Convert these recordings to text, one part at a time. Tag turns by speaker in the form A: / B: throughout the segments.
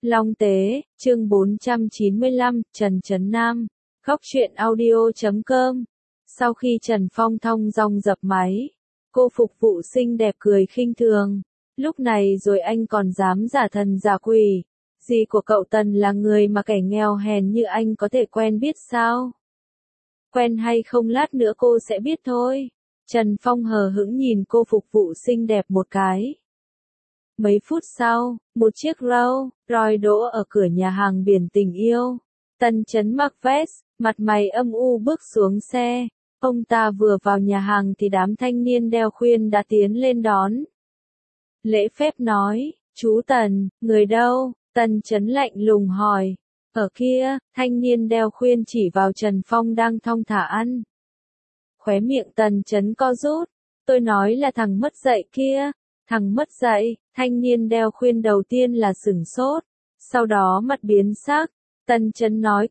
A: Long Tế, chương 495, Trần Trấn Nam, Góc truyện audio.com. Sau khi Trần Phong thong dong dập máy, cô phục vụ xinh đẹp cười khinh thường. Lúc này rồi anh còn dám giả thần giả quỷ. Dì của cậu Tần là người mà kẻ nghèo hèn như anh có thể quen biết sao? Quen hay không lát nữa cô sẽ biết thôi. Trần Phong hờ hững nhìn cô phục vụ xinh đẹp một cái. Mấy phút sau, một chiếc Rolls Royce đỗ ở cửa nhà hàng Biển Tình Yêu. Tần Chấn mặc vest, mặt mày âm u bước xuống xe. Ông ta vừa vào nhà hàng thì đám thanh niên đeo khuyên đã tiến lên đón. Lễ phép nói, chú Tần, người đâu? Tần Chấn lạnh lùng hỏi. Ở kia, thanh niên đeo khuyên chỉ vào Trần Phong đang thong thả ăn. Khóe miệng Tần Chấn co rút. Tôi nói là thằng mất dạy kia. Thằng mất dạy, thanh niên đeo khuyên đầu tiên là sửng sốt. Sau đó mặt biến sắc. Tần Chấn nói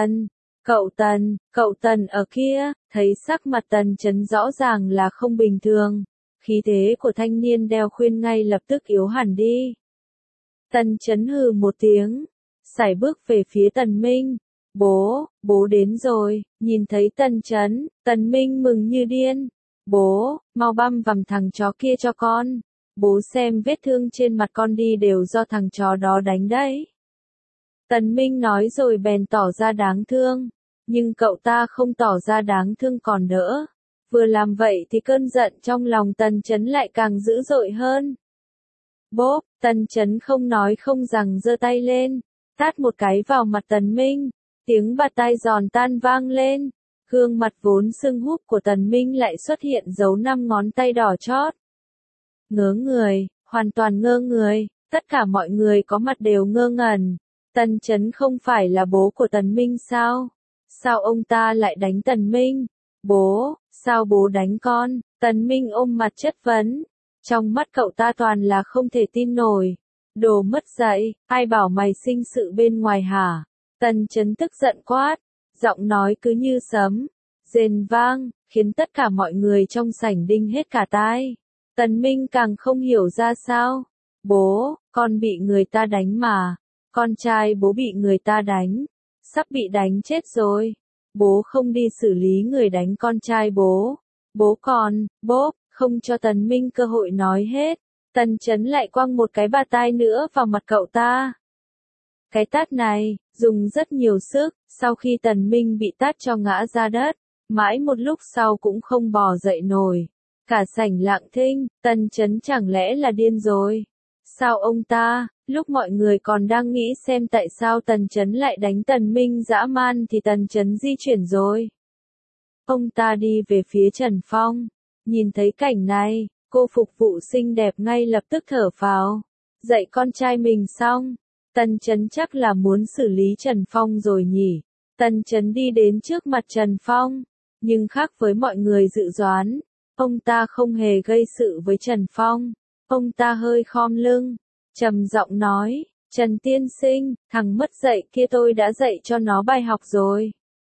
A: cậu Tần ở kia, thấy sắc mặt Tần Chấn rõ ràng là không bình thường. Khí thế của thanh niên đeo khuyên ngay lập tức yếu hẳn đi. Tần Chấn hừ một tiếng, sải bước về phía Tần Minh. Bố đến rồi, nhìn thấy Tần Chấn, Tần Minh mừng như điên. Bố, mau băm vằm thằng chó kia cho con. Bố xem vết thương trên mặt con đi đều do thằng chó đó đánh đấy. Tần Minh nói rồi bèn tỏ ra đáng thương. Nhưng cậu ta không tỏ ra đáng thương còn đỡ. Vừa làm vậy thì cơn giận trong lòng Tần Chấn lại càng dữ dội hơn. Bốp, Tần Chấn không nói không rằng giơ tay lên, tát một cái vào mặt Tần Minh. Tiếng bạt tai giòn tan vang lên. Gương mặt vốn sưng húp của Tần Minh lại xuất hiện dấu 5 ngón tay đỏ chót. Ngớ người, hoàn toàn ngơ người, tất cả mọi người có mặt đều ngơ ngẩn. Tần Chấn không phải là bố của Tần Minh sao? Sao ông ta lại đánh Tần Minh? Bố, sao bố đánh con? Tần Minh ôm mặt chất vấn. Trong mắt cậu ta toàn là không thể tin nổi. Đồ mất dạy, ai bảo mày sinh sự bên ngoài hả? Tần Chấn tức giận quát, giọng nói cứ như sấm, rền vang, khiến tất cả mọi người trong sảnh đinh hết cả tai. Tần Minh càng không hiểu ra sao. Bố, con bị người ta đánh mà. Con trai bố bị người ta đánh. Sắp bị đánh chết rồi. Bố không đi xử lý người đánh con trai bố. Bố còn, bốp, không cho Tần Minh cơ hội nói hết. Tần Chấn lại quăng một cái bạt tai nữa vào mặt cậu ta. Cái tát này, dùng rất nhiều sức, sau khi Tần Minh bị tát cho ngã ra đất, mãi một lúc sau cũng không bò dậy nổi. Cả sảnh lặng thinh, Tần Chấn chẳng lẽ là điên rồi? Sao ông ta, lúc mọi người còn đang nghĩ xem tại sao Tần Chấn lại đánh Tần Minh dã man thì Tần Chấn di chuyển rồi. Ông ta đi về phía Trần Phong, nhìn thấy cảnh này, cô phục vụ xinh đẹp ngay lập tức thở phào. Dạy con trai mình xong, Tần Chấn chắc là muốn xử lý Trần Phong rồi nhỉ. Tần Chấn đi đến trước mặt Trần Phong, nhưng khác với mọi người dự đoán, ông ta không hề gây sự với Trần Phong. Ông ta hơi khom lưng, trầm giọng nói, Trần tiên sinh, thằng mất dạy kia tôi đã dạy cho nó bài học rồi.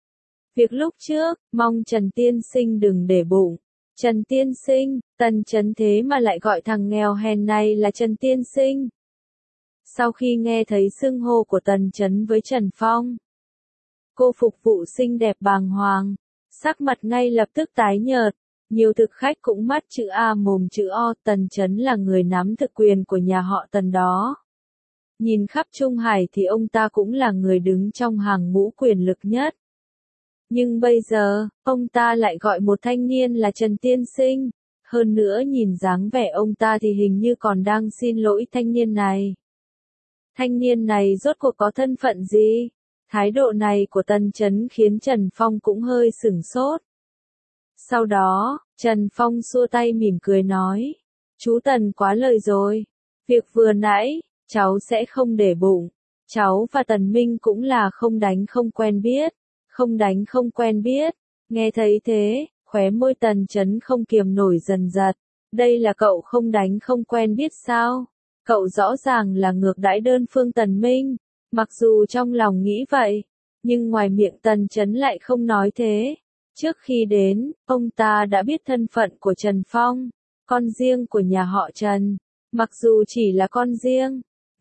A: Việc lúc trước, mong Trần tiên sinh đừng để bụng. Trần tiên sinh, Tần Chấn thế mà lại gọi thằng nghèo hèn này là Trần tiên sinh. Sau khi nghe thấy xưng hô của Tần Chấn với Trần Phong, cô phục vụ xinh đẹp bàng hoàng, sắc mặt ngay lập tức tái nhợt. Nhiều thực khách cũng mắt chữ A mồm chữ O. Tần Chấn là người nắm thực quyền của nhà họ Tần đó. Nhìn khắp Trung Hải thì ông ta cũng là người đứng trong hàng ngũ quyền lực nhất. Nhưng bây giờ, ông ta lại gọi một thanh niên là Trần tiên sinh. Hơn nữa nhìn dáng vẻ ông ta thì hình như còn đang xin lỗi thanh niên này. Thanh niên này rốt cuộc có thân phận gì? Thái độ này của Tần Chấn khiến Trần Phong cũng hơi sửng sốt. Sau đó, Trần Phong xua tay mỉm cười nói, chú Tần quá lời rồi. Việc vừa nãy, cháu sẽ không để bụng. Cháu và Tần Minh cũng là không đánh không quen biết. Không đánh không quen biết. Nghe thấy thế, khóe môi Tần Chấn không kiềm nổi dần giật. Đây là cậu không đánh không quen biết sao? Cậu rõ ràng là ngược đãi đơn phương Tần Minh. Mặc dù trong lòng nghĩ vậy, nhưng ngoài miệng Tần Chấn lại không nói thế. Trước khi đến, ông ta đã biết thân phận của Trần Phong, con riêng của nhà họ Trần. Mặc dù chỉ là con riêng,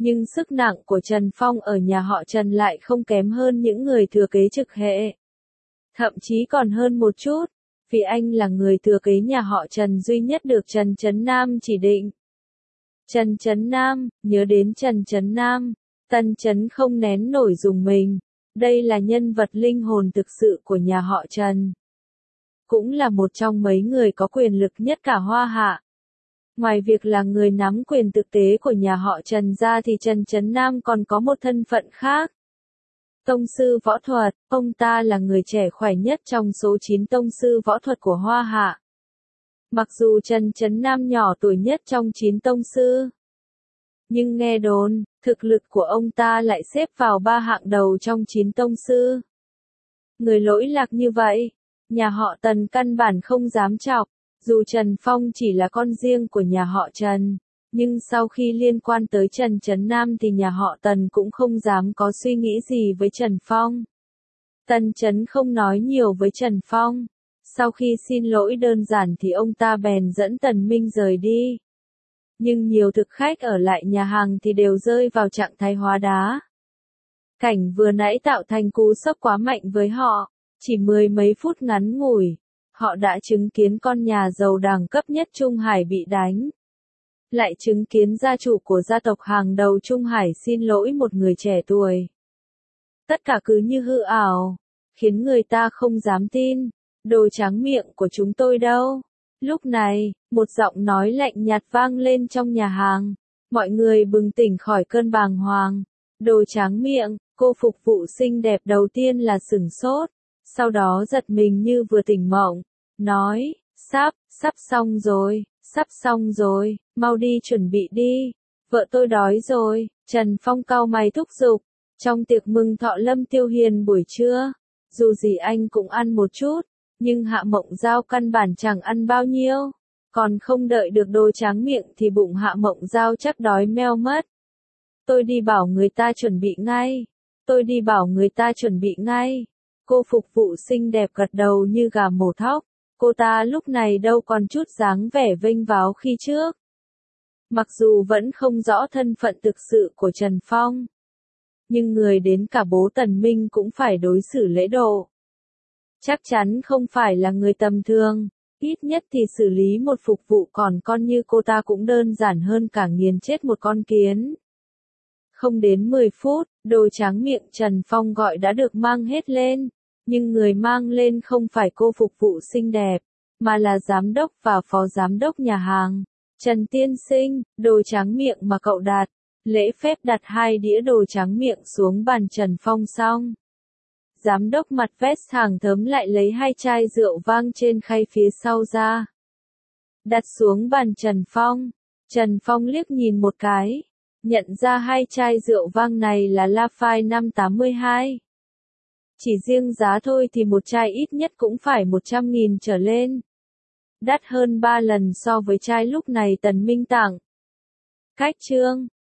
A: Nhưng sức nặng của Trần Phong ở nhà họ Trần lại không kém hơn những người thừa kế trực hệ. Thậm chí còn hơn một chút, vì anh là người thừa kế nhà họ Trần duy nhất được Trần Chấn Nam chỉ định. Trần Chấn Nam, nhớ đến Trần Chấn Nam, Tân Chấn không nén nổi rùng mình. Đây là nhân vật linh hồn thực sự của nhà họ Trần. Cũng là một trong mấy người có quyền lực nhất cả Hoa Hạ. Ngoài việc là người nắm quyền thực tế của nhà họ Trần ra thì Trần Chấn Nam còn có một thân phận khác. Tông sư võ thuật, ông ta là người trẻ khỏe nhất trong số 9 tông sư võ thuật của Hoa Hạ. Mặc dù Trần Chấn Nam nhỏ tuổi nhất trong 9 tông sư, nhưng nghe đồn, thực lực của ông ta lại xếp vào 3 hạng đầu trong 9 tông sư. Người lỗi lạc như vậy, nhà họ Tần căn bản không dám chọc, dù Trần Phong chỉ là con riêng của nhà họ Trần, nhưng sau khi liên quan tới Trần Chấn Nam thì nhà họ Tần cũng không dám có suy nghĩ gì với Trần Phong. Tần Chấn không nói nhiều với Trần Phong, sau khi xin lỗi đơn giản thì ông ta bèn dẫn Tần Minh rời đi. Nhưng nhiều thực khách ở lại nhà hàng thì đều rơi vào trạng thái hóa đá. Cảnh vừa nãy tạo thành cú sốc quá mạnh với họ, chỉ mười mấy phút ngắn ngủi, họ đã chứng kiến con nhà giàu đẳng cấp nhất Trung Hải bị đánh. Lại chứng kiến gia chủ của gia tộc hàng đầu Trung Hải xin lỗi một người trẻ tuổi. Tất cả cứ như hư ảo, khiến người ta không dám tin. Đồ tráng miệng của chúng tôi đâu? Lúc này, một giọng nói lạnh nhạt vang lên trong nhà hàng. Mọi người bừng tỉnh khỏi cơn bàng hoàng. Đồ tráng miệng, cô phục vụ xinh đẹp đầu tiên là sửng sốt. Sau đó giật mình như vừa tỉnh mộng. Nói, sắp xong rồi, mau đi chuẩn bị đi. Vợ tôi đói rồi, Trần Phong cau mày thúc giục. Trong tiệc mừng thọ Lâm Tiêu Hiền buổi trưa, dù gì anh cũng ăn một chút, nhưng Hạ Mộng Giao căn bản chẳng ăn bao nhiêu. Còn không đợi được đồ tráng miệng thì bụng Hạ Mộng Giao chắc đói meo mất. Tôi đi bảo người ta chuẩn bị ngay. Cô phục vụ xinh đẹp gật đầu như gà mổ thóc. Cô ta lúc này đâu còn chút dáng vẻ vênh váo khi trước. Mặc dù vẫn không rõ thân phận thực sự của Trần Phong, nhưng người đến cả bố Tần Minh cũng phải đối xử lễ độ. Chắc chắn không phải là người tầm thường, ít nhất thì xử lý một phục vụ còn con như cô ta cũng đơn giản hơn cả nghiền chết một con kiến. Không đến 10 phút, đồ tráng miệng Trần Phong gọi đã được mang hết lên, nhưng người mang lên không phải cô phục vụ xinh đẹp, mà là giám đốc và phó giám đốc nhà hàng. Trần tiên sinh, đồ tráng miệng mà cậu đặt. Lễ phép đặt 2 đĩa đồ tráng miệng xuống bàn Trần Phong xong. Giám đốc mặt vest hàng thớm lại lấy 2 chai rượu vang trên khay phía sau ra. Đặt xuống bàn Trần Phong. Trần Phong liếc nhìn một cái. Nhận ra 2 chai rượu vang này là Lafite 582. Chỉ riêng giá thôi thì một chai ít nhất cũng phải 100.000 trở lên. Đắt hơn 3 lần so với chai lúc này Tần Minh tặng. Khách trương,